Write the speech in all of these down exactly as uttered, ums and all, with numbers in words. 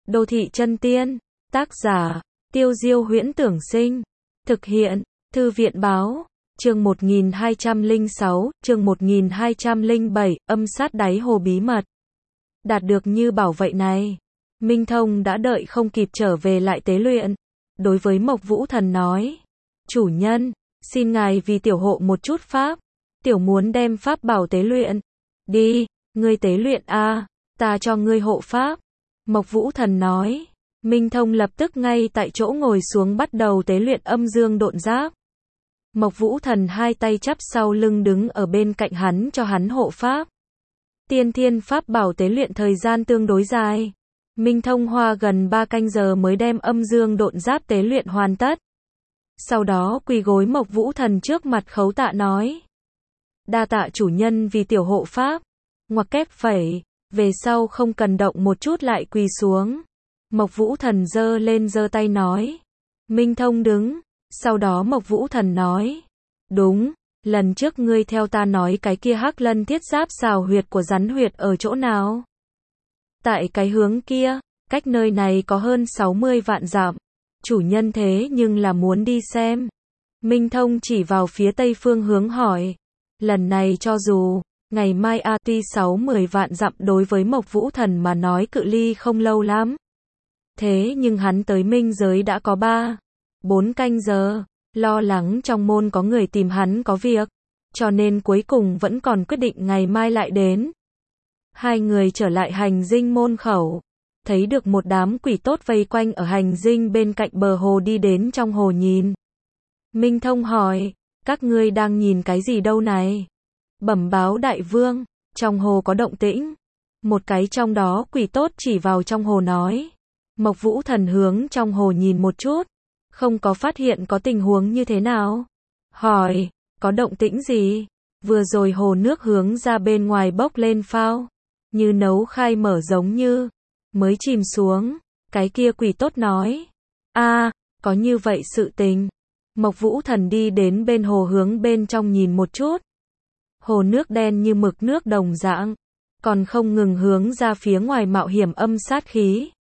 Đô thị chân tiên, tác giả, Tiêu Diêu Huyễn Tưởng Sinh, thực hiện, Thư viện Báo, chương một nghìn hai trăm lẻ sáu, chương một nghìn hai trăm lẻ bảy, âm sát đáy hồ bí mật. Đạt được như bảo vậy này, Minh Thông đã đợi không kịp trở về lại tế luyện. Đối với Mộc Vũ Thần nói, chủ nhân, xin ngài vì tiểu hộ một chút pháp, tiểu muốn đem pháp bảo tế luyện. Đi, ngươi tế luyện a, ta cho ngươi hộ pháp. Mộc Vũ Thần nói. Minh Thông lập tức ngay tại chỗ ngồi xuống bắt đầu tế luyện âm dương độn giáp. Mộc Vũ Thần hai tay chắp sau lưng đứng ở bên cạnh hắn cho hắn hộ pháp. Tiên thiên pháp bảo tế luyện thời gian tương đối dài. Minh Thông hoa gần ba canh giờ mới đem âm dương độn giáp tế luyện hoàn tất. Sau đó quỳ gối Mộc Vũ Thần trước mặt khấu tạ nói. Đa tạ chủ nhân vì tiểu hộ pháp. Ngoặc kép phẩy, về sau không cần động một chút lại quỳ xuống. Mộc Vũ Thần giơ lên giơ tay nói. Minh Thông đứng, sau đó Mộc Vũ Thần nói. Đúng, lần trước ngươi theo ta nói cái kia hắc lân thiết giáp xào huyệt của rắn huyệt ở chỗ nào? Tại cái hướng kia, cách nơi này có hơn sáu mươi vạn dặm. Chủ nhân thế nhưng là muốn đi xem. Minh Thông chỉ vào phía tây phương hướng hỏi. Lần này cho dù, ngày mai a tuy sáu mươi vạn dặm đối với Mộc Vũ Thần mà nói cự ly không lâu lắm. Thế nhưng hắn tới minh giới đã có ba, bốn canh giờ, lo lắng trong môn có người tìm hắn có việc, cho nên cuối cùng vẫn còn quyết định ngày mai lại đến. Hai người trở lại hành dinh môn khẩu, thấy được một đám quỷ tốt vây quanh ở hành dinh bên cạnh bờ hồ đi đến trong hồ nhìn. Minh Thông hỏi, các ngươi đang nhìn cái gì đâu này? Bẩm báo đại vương, trong hồ có động tĩnh. Một cái trong đó quỷ tốt chỉ vào trong hồ nói. Mộc Vũ Thần hướng trong hồ nhìn một chút, không có phát hiện có tình huống như thế nào. Hỏi, có động tĩnh gì? Vừa rồi hồ nước hướng ra bên ngoài bốc lên phao, như nấu khai mở giống như, mới chìm xuống. Cái kia quỷ tốt nói, a, có như vậy sự tình. Mộc Vũ Thần đi đến bên hồ hướng bên trong nhìn một chút. Hồ nước đen như mực nước đồng dạng, còn không ngừng hướng ra phía ngoài mạo hiểm âm sát khí.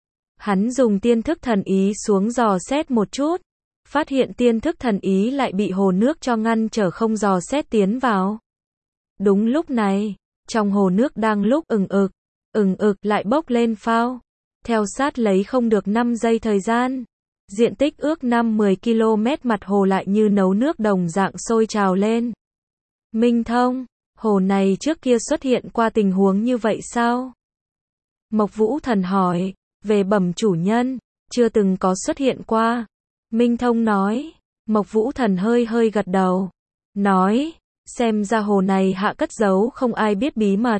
Hắn dùng tiên thức thần ý xuống dò xét một chút, phát hiện tiên thức thần ý lại bị hồ nước cho ngăn trở không dò xét tiến vào. Đúng lúc này, trong hồ nước đang lúc ừng ực, ừng ực lại bốc lên phao, theo sát lấy không được năm giây thời gian. Diện tích ước năm mười ki lô mét mặt hồ lại như nấu nước đồng dạng sôi trào lên. Minh Thông, hồ này trước kia xuất hiện qua tình huống như vậy sao? Mộc Vũ Thần hỏi. Về bẩm chủ nhân, chưa từng có xuất hiện qua. Minh Thông nói. Mộc Vũ Thần hơi hơi gật đầu. Nói, xem ra hồ này hạ cất giấu không ai biết bí mật.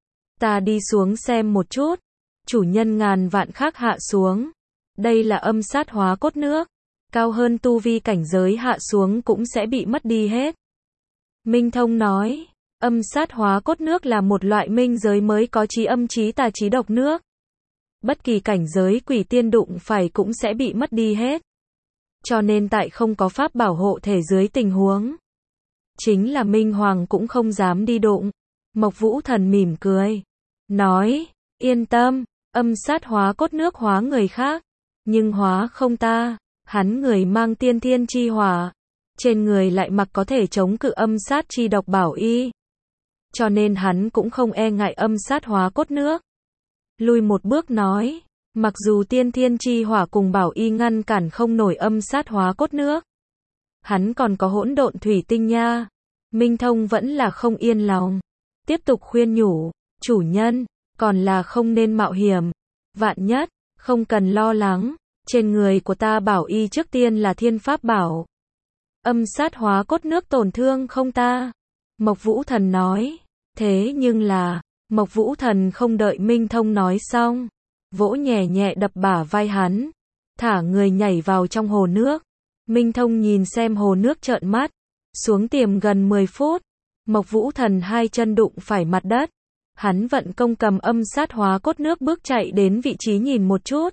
Ta đi xuống xem một chút. Chủ nhân ngàn vạn khác hạ xuống. Đây là âm sát hóa cốt nước. Cao hơn tu vi cảnh giới hạ xuống cũng sẽ bị mất đi hết. Minh Thông nói, âm sát hóa cốt nước là một loại minh giới mới có trí âm trí tà trí độc nước. Bất kỳ cảnh giới quỷ tiên đụng phải cũng sẽ bị mất đi hết. Cho nên tại không có pháp bảo hộ thể dưới tình huống, chính là Minh Hoàng cũng không dám đi đụng. Mộc Vũ Thần mỉm cười, nói, yên tâm, âm sát hóa cốt nước hóa người khác, nhưng hóa không ta. Hắn người mang tiên thiên chi hỏa, trên người lại mặc có thể chống cự âm sát chi độc bảo y. Cho nên hắn cũng không e ngại âm sát hóa cốt nước. Lui một bước nói, mặc dù tiên thiên chi hỏa cùng bảo y ngăn cản không nổi âm sát hóa cốt nước, hắn còn có hỗn độn thủy tinh nha. Minh Thông vẫn là không yên lòng, tiếp tục khuyên nhủ, chủ nhân, còn là không nên mạo hiểm. Vạn nhất, không cần lo lắng, trên người của ta bảo y trước tiên là thiên pháp bảo. Âm sát hóa cốt nước tổn thương không ta? Mộc Vũ Thần nói, thế nhưng là, Mộc Vũ Thần không đợi Minh Thông nói xong, vỗ nhẹ nhẹ đập bả vai hắn, thả người nhảy vào trong hồ nước. Minh Thông nhìn xem hồ nước trợn mắt, xuống tiềm gần mười phút, Mộc Vũ Thần hai chân đụng phải mặt đất. Hắn vận công cầm âm sát hóa cốt nước bước chạy đến vị trí nhìn một chút.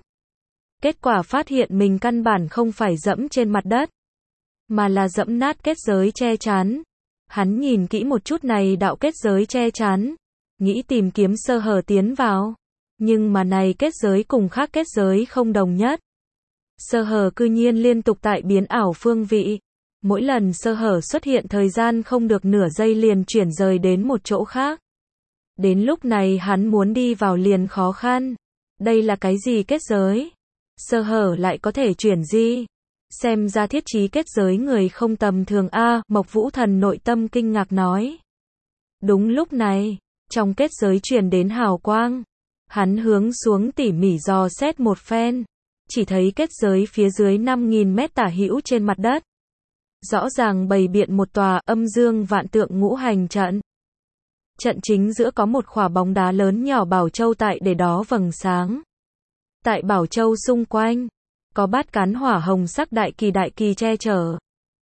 Kết quả phát hiện mình căn bản không phải dẫm trên mặt đất, mà là dẫm nát kết giới che chắn. Hắn nhìn kỹ một chút này đạo kết giới che chắn, nghĩ tìm kiếm sơ hở tiến vào. Nhưng mà này kết giới cùng khác kết giới không đồng nhất. Sơ hở cư nhiên liên tục tại biến ảo phương vị. Mỗi lần sơ hở xuất hiện thời gian không được nửa giây liền chuyển rời đến một chỗ khác. Đến lúc này hắn muốn đi vào liền khó khăn. Đây là cái gì kết giới? Sơ hở lại có thể chuyển di. Xem ra thiết trí kết giới người không tầm thường a, Mộc Vũ Thần nội tâm kinh ngạc nói. Đúng lúc này, trong kết giới truyền đến hào quang. Hắn hướng xuống tỉ mỉ dò xét một phen. Chỉ thấy kết giới phía dưới năm nghìn mét tả hữu trên mặt đất. Rõ ràng bày biện một tòa âm dương vạn tượng ngũ hành trận. Trận chính giữa có một khỏa bóng đá lớn nhỏ bảo châu tại để đó vầng sáng. Tại bảo châu xung quanh, có bát cán hỏa hồng sắc đại kỳ đại kỳ che chở.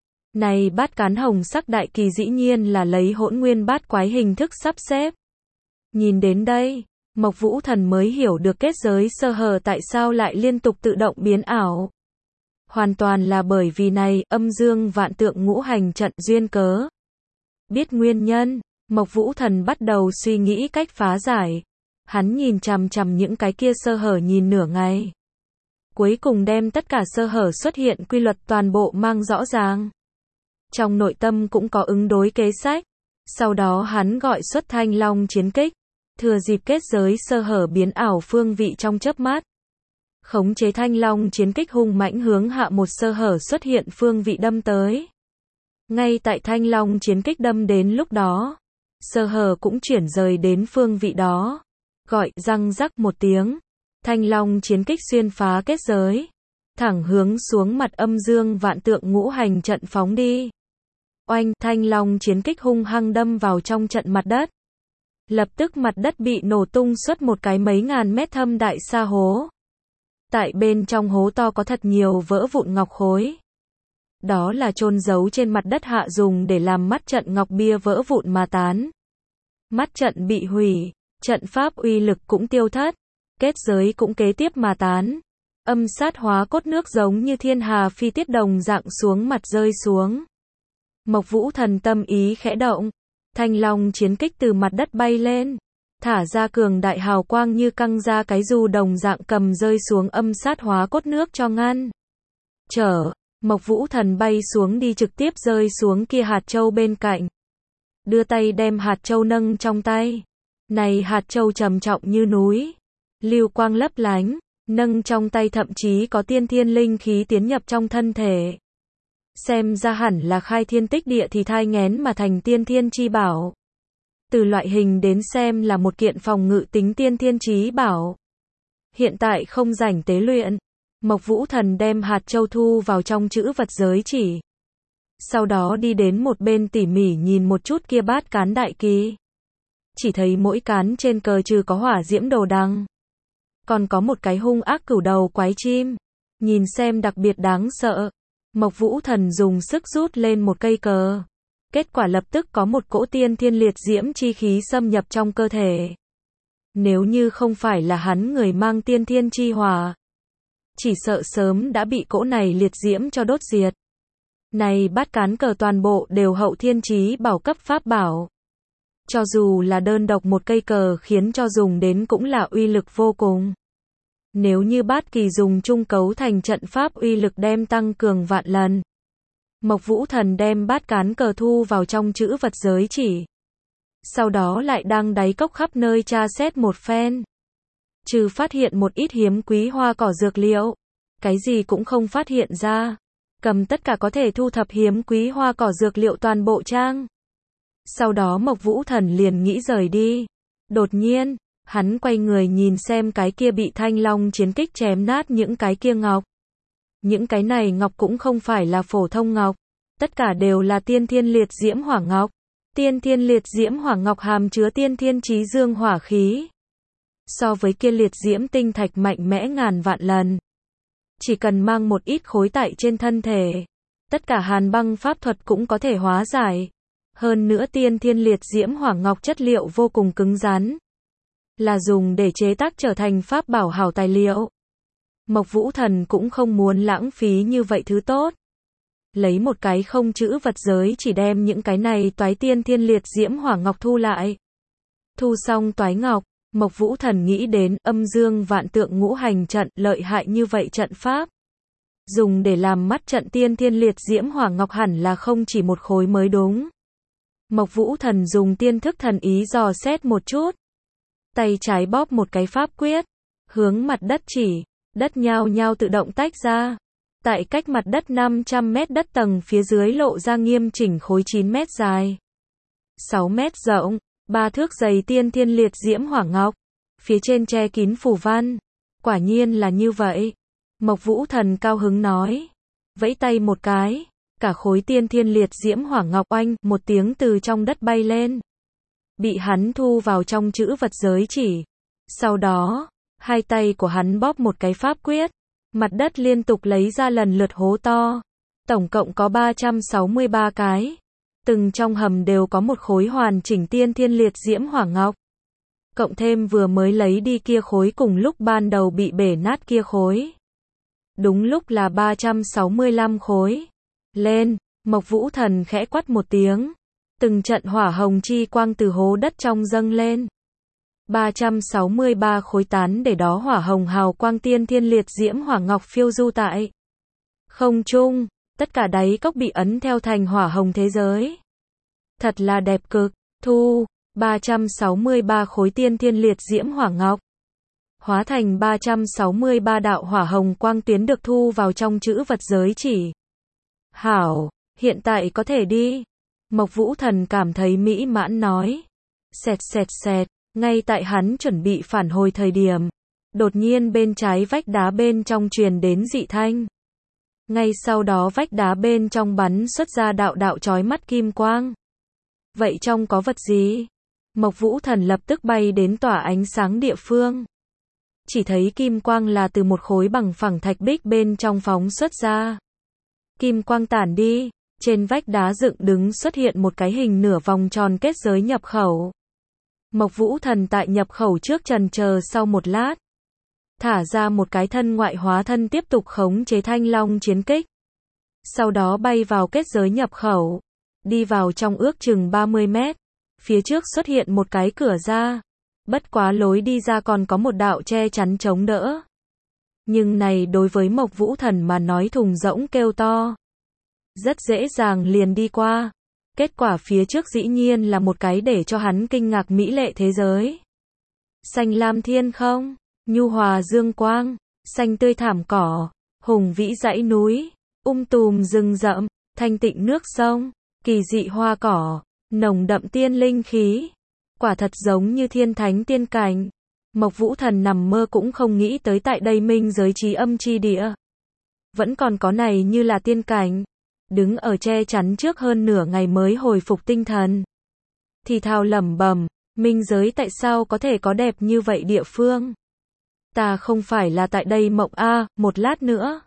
Này bát cán hồng sắc đại kỳ dĩ nhiên là lấy hỗn nguyên bát quái hình thức sắp xếp. Nhìn đến đây, Mộc Vũ Thần mới hiểu được kết giới sơ hở tại sao lại liên tục tự động biến ảo. Hoàn toàn là bởi vì này âm dương vạn tượng ngũ hành trận duyên cớ. Biết nguyên nhân, Mộc Vũ Thần bắt đầu suy nghĩ cách phá giải. Hắn nhìn chằm chằm những cái kia sơ hở nhìn nửa ngày. Cuối cùng đem tất cả sơ hở xuất hiện quy luật toàn bộ mang rõ ràng. Trong nội tâm cũng có ứng đối kế sách. Sau đó hắn gọi xuất Thanh Long chiến kích. Thừa dịp kết giới sơ hở biến ảo phương vị trong chớp mắt. Khống chế Thanh Long chiến kích hung mãnh hướng hạ một sơ hở xuất hiện phương vị đâm tới. Ngay tại Thanh Long chiến kích đâm đến lúc đó, sơ hở cũng chuyển rời đến phương vị đó. Gọi răng rắc một tiếng, Thanh Long chiến kích xuyên phá kết giới, thẳng hướng xuống mặt âm dương vạn tượng ngũ hành trận phóng đi. Oanh, Thanh Long chiến kích hung hăng đâm vào trong trận mặt đất. Lập tức mặt đất bị nổ tung xuất một cái mấy ngàn mét thâm đại sa hố. Tại bên trong hố to có thật nhiều vỡ vụn ngọc khối. Đó là chôn giấu trên mặt đất hạ dùng để làm mắt trận ngọc bia vỡ vụn mà tán. Mắt trận bị hủy, trận pháp uy lực cũng tiêu thất, kết giới cũng kế tiếp mà tán. Âm sát hóa cốt nước giống như thiên hà phi tiết đồng dạng xuống mặt rơi xuống. Mộc Vũ Thần tâm ý khẽ động, Thanh Long chiến kích từ mặt đất bay lên, thả ra cường đại hào quang như căng ra cái dù đồng dạng cầm rơi xuống âm sát hóa cốt nước cho ngăn. Chở, Mộc Vũ Thần bay xuống đi trực tiếp rơi xuống kia hạt châu bên cạnh. Đưa tay đem hạt châu nâng trong tay. Này hạt châu trầm trọng như núi, lưu quang lấp lánh, nâng trong tay thậm chí có tiên thiên linh khí tiến nhập trong thân thể. Xem ra hẳn là khai thiên tích địa thì thai nghén mà thành tiên thiên chi bảo. Từ loại hình đến xem là một kiện phòng ngự tính tiên thiên chí bảo. Hiện tại không rảnh tế luyện, Mộc Vũ Thần đem hạt châu thu vào trong chữ vật giới chỉ. Sau đó đi đến một bên tỉ mỉ nhìn một chút kia bát cán đại kỳ. Chỉ thấy mỗi cán trên cờ trừ có hỏa diễm đồ đằng, còn có một cái hung ác cửu đầu quái chim, nhìn xem đặc biệt đáng sợ. Mộc Vũ Thần dùng sức rút lên một cây cờ. Kết quả lập tức có một cỗ tiên thiên liệt diễm chi khí xâm nhập trong cơ thể. Nếu như không phải là hắn người mang tiên thiên chi hỏa, chỉ sợ sớm đã bị cỗ này liệt diễm cho đốt diệt. Này bát cán cờ toàn bộ đều hậu thiên chí bảo cấp pháp bảo. Cho dù là đơn độc một cây cờ khiến cho dùng đến cũng là uy lực vô cùng. Nếu như bát kỳ dùng chung cấu thành trận pháp uy lực đem tăng cường vạn lần. Mộc Vũ Thần đem bát cán cờ thu vào trong chữ vật giới chỉ. Sau đó lại đang đáy cốc khắp nơi tra xét một phen. Trừ phát hiện một ít hiếm quý hoa cỏ dược liệu, cái gì cũng không phát hiện ra. Cầm tất cả có thể thu thập hiếm quý hoa cỏ dược liệu toàn bộ trang. Sau đó Mộc Vũ Thần liền nghĩ rời đi. Đột nhiên, hắn quay người nhìn xem cái kia bị Thanh Long chiến kích chém nát những cái kia ngọc. Những cái này ngọc cũng không phải là phổ thông ngọc, tất cả đều là tiên thiên liệt diễm hỏa ngọc. Tiên thiên liệt diễm hỏa ngọc hàm chứa tiên thiên chí dương hỏa khí. So với kia liệt diễm tinh thạch mạnh mẽ ngàn vạn lần. Chỉ cần mang một ít khối tại trên thân thể, tất cả hàn băng pháp thuật cũng có thể hóa giải. Hơn nữa tiên thiên liệt diễm hỏa ngọc chất liệu vô cùng cứng rắn, là dùng để chế tác trở thành pháp bảo hảo tài liệu. Mộc Vũ Thần cũng không muốn lãng phí như vậy thứ tốt. Lấy một cái không chữ vật giới chỉ đem những cái này toái tiên thiên liệt diễm hỏa ngọc thu lại. Thu xong toái ngọc, Mộc Vũ Thần nghĩ đến, âm dương vạn tượng ngũ hành trận, lợi hại như vậy trận pháp. Dùng để làm mắt trận tiên thiên liệt diễm hỏa ngọc hẳn là không chỉ một khối mới đúng. Mộc Vũ Thần dùng tiên thức thần ý dò xét một chút. Tay trái bóp một cái pháp quyết, hướng mặt đất chỉ, đất nhao nhao tự động tách ra. Tại cách mặt đất năm trăm mét đất tầng phía dưới lộ ra nghiêm chỉnh khối chín mét dài, sáu mét rộng, ba thước dày tiên thiên liệt diễm hỏa ngọc. Phía trên che kín phù văn. Quả nhiên là như vậy. Mộc Vũ Thần cao hứng nói. Vẫy tay một cái, cả khối tiên thiên liệt diễm hỏa ngọc oanh, một tiếng từ trong đất bay lên. Bị hắn thu vào trong chữ vật giới chỉ. Sau đó, hai tay của hắn bóp một cái pháp quyết. Mặt đất liên tục lấy ra lần lượt hố to. Tổng cộng có ba trăm sáu mươi ba cái. Từng trong hầm đều có một khối hoàn chỉnh tiên thiên liệt diễm hỏa ngọc. Cộng thêm vừa mới lấy đi kia khối cùng lúc ban đầu bị bể nát kia khối. Đúng lúc là ba trăm sáu mươi lăm khối. Lên, Mộc Vũ Thần khẽ quát một tiếng. Từng trận hỏa hồng chi quang từ hố đất trong dâng lên. ba trăm sáu mươi ba khối tán để đó hỏa hồng hào quang tiên thiên liệt diễm hỏa ngọc phiêu du tại không trung, tất cả đáy cốc bị ấn theo thành hỏa hồng thế giới. Thật là đẹp cực, thu, ba trăm sáu mươi ba khối tiên thiên liệt diễm hỏa ngọc. Hóa thành ba trăm sáu mươi ba đạo hỏa hồng quang tuyến được thu vào trong chữ vật giới chỉ. Hảo, hiện tại có thể đi. Mộc Vũ Thần cảm thấy mỹ mãn nói. Xẹt xẹt xẹt. Ngay tại hắn chuẩn bị phản hồi thời điểm, đột nhiên bên trái vách đá bên trong truyền đến dị thanh. Ngay sau đó vách đá bên trong bắn xuất ra đạo đạo chói mắt kim quang. Vậy trong có vật gì? Mộc Vũ Thần lập tức bay đến tỏa ánh sáng địa phương. Chỉ thấy kim quang là từ một khối bằng phẳng thạch bích bên trong phóng xuất ra. Kim quang tản đi, trên vách đá dựng đứng xuất hiện một cái hình nửa vòng tròn kết giới nhập khẩu. Mộc Vũ Thần tại nhập khẩu trước trần chờ sau một lát. Thả ra một cái thân ngoại hóa thân tiếp tục khống chế thanh long chiến kích. Sau đó bay vào kết giới nhập khẩu. Đi vào trong ước chừng ba mươi mét. Phía trước xuất hiện một cái cửa ra. Bất quá lối đi ra còn có một đạo che chắn chống đỡ. Nhưng này đối với Mộc Vũ Thần mà nói thùng rỗng kêu to. Rất dễ dàng liền đi qua. Kết quả phía trước dĩ nhiên là một cái để cho hắn kinh ngạc mỹ lệ thế giới. Xanh lam thiên không, nhu hòa dương quang, xanh tươi thảm cỏ, hùng vĩ dãy núi, um tùm rừng rậm, thanh tịnh nước sông, kỳ dị hoa cỏ, nồng đậm tiên linh khí. Quả thật giống như thiên thánh tiên cảnh. Mộc Vũ Thần nằm mơ cũng không nghĩ tới tại đây minh giới trí âm chi địa. Vẫn còn có này như là tiên cảnh. Đứng ở che chắn trước hơn nửa ngày mới hồi phục tinh thần. Thì thào lẩm bẩm, minh giới tại sao có thể có đẹp như vậy địa phương? Ta không phải là tại đây mộng a, à, một lát nữa.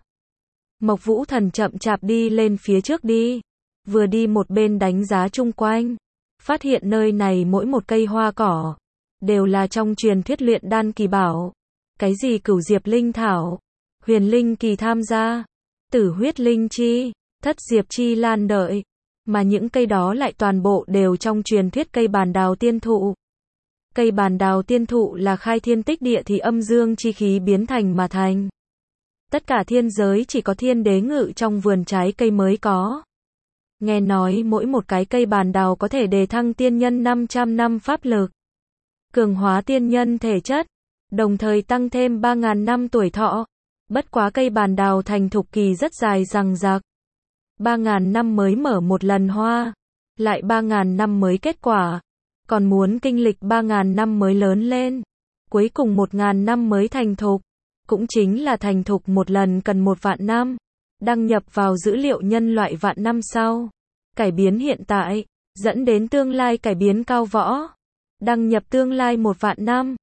Mộc Vũ Thần chậm chạp đi lên phía trước đi. Vừa đi một bên đánh giá chung quanh. Phát hiện nơi này mỗi một cây hoa cỏ. Đều là trong truyền thuyết luyện đan kỳ bảo. Cái gì cửu diệp linh thảo. Huyền linh kỳ tham gia. Tử huyết linh chi. Thất diệp chi lan đợi. Mà những cây đó lại toàn bộ đều trong truyền thuyết cây bàn đào tiên thụ. Cây bàn đào tiên thụ là khai thiên tích địa thì âm dương chi khí biến thành mà thành. Tất cả thiên giới chỉ có thiên đế ngự trong vườn trái cây mới có. Nghe nói mỗi một cái cây bàn đào có thể đề thăng tiên nhân năm trăm năm pháp lực. Cường hóa tiên nhân thể chất. Đồng thời tăng thêm ba nghìn năm tuổi thọ. Bất quá cây bàn đào thành thục kỳ rất dài dằng dặc. ba nghìn năm mới mở một lần hoa. Lại ba nghìn năm mới kết quả. Còn muốn kinh lịch ba nghìn năm mới lớn lên. Cuối cùng một nghìn năm mới thành thục. Cũng chính là thành thục một lần cần một vạn năm. Đăng nhập vào dữ liệu nhân loại vạn năm sau. Cải biến hiện tại. Dẫn đến tương lai cải biến cao võ. Đăng nhập tương lai một vạn năm.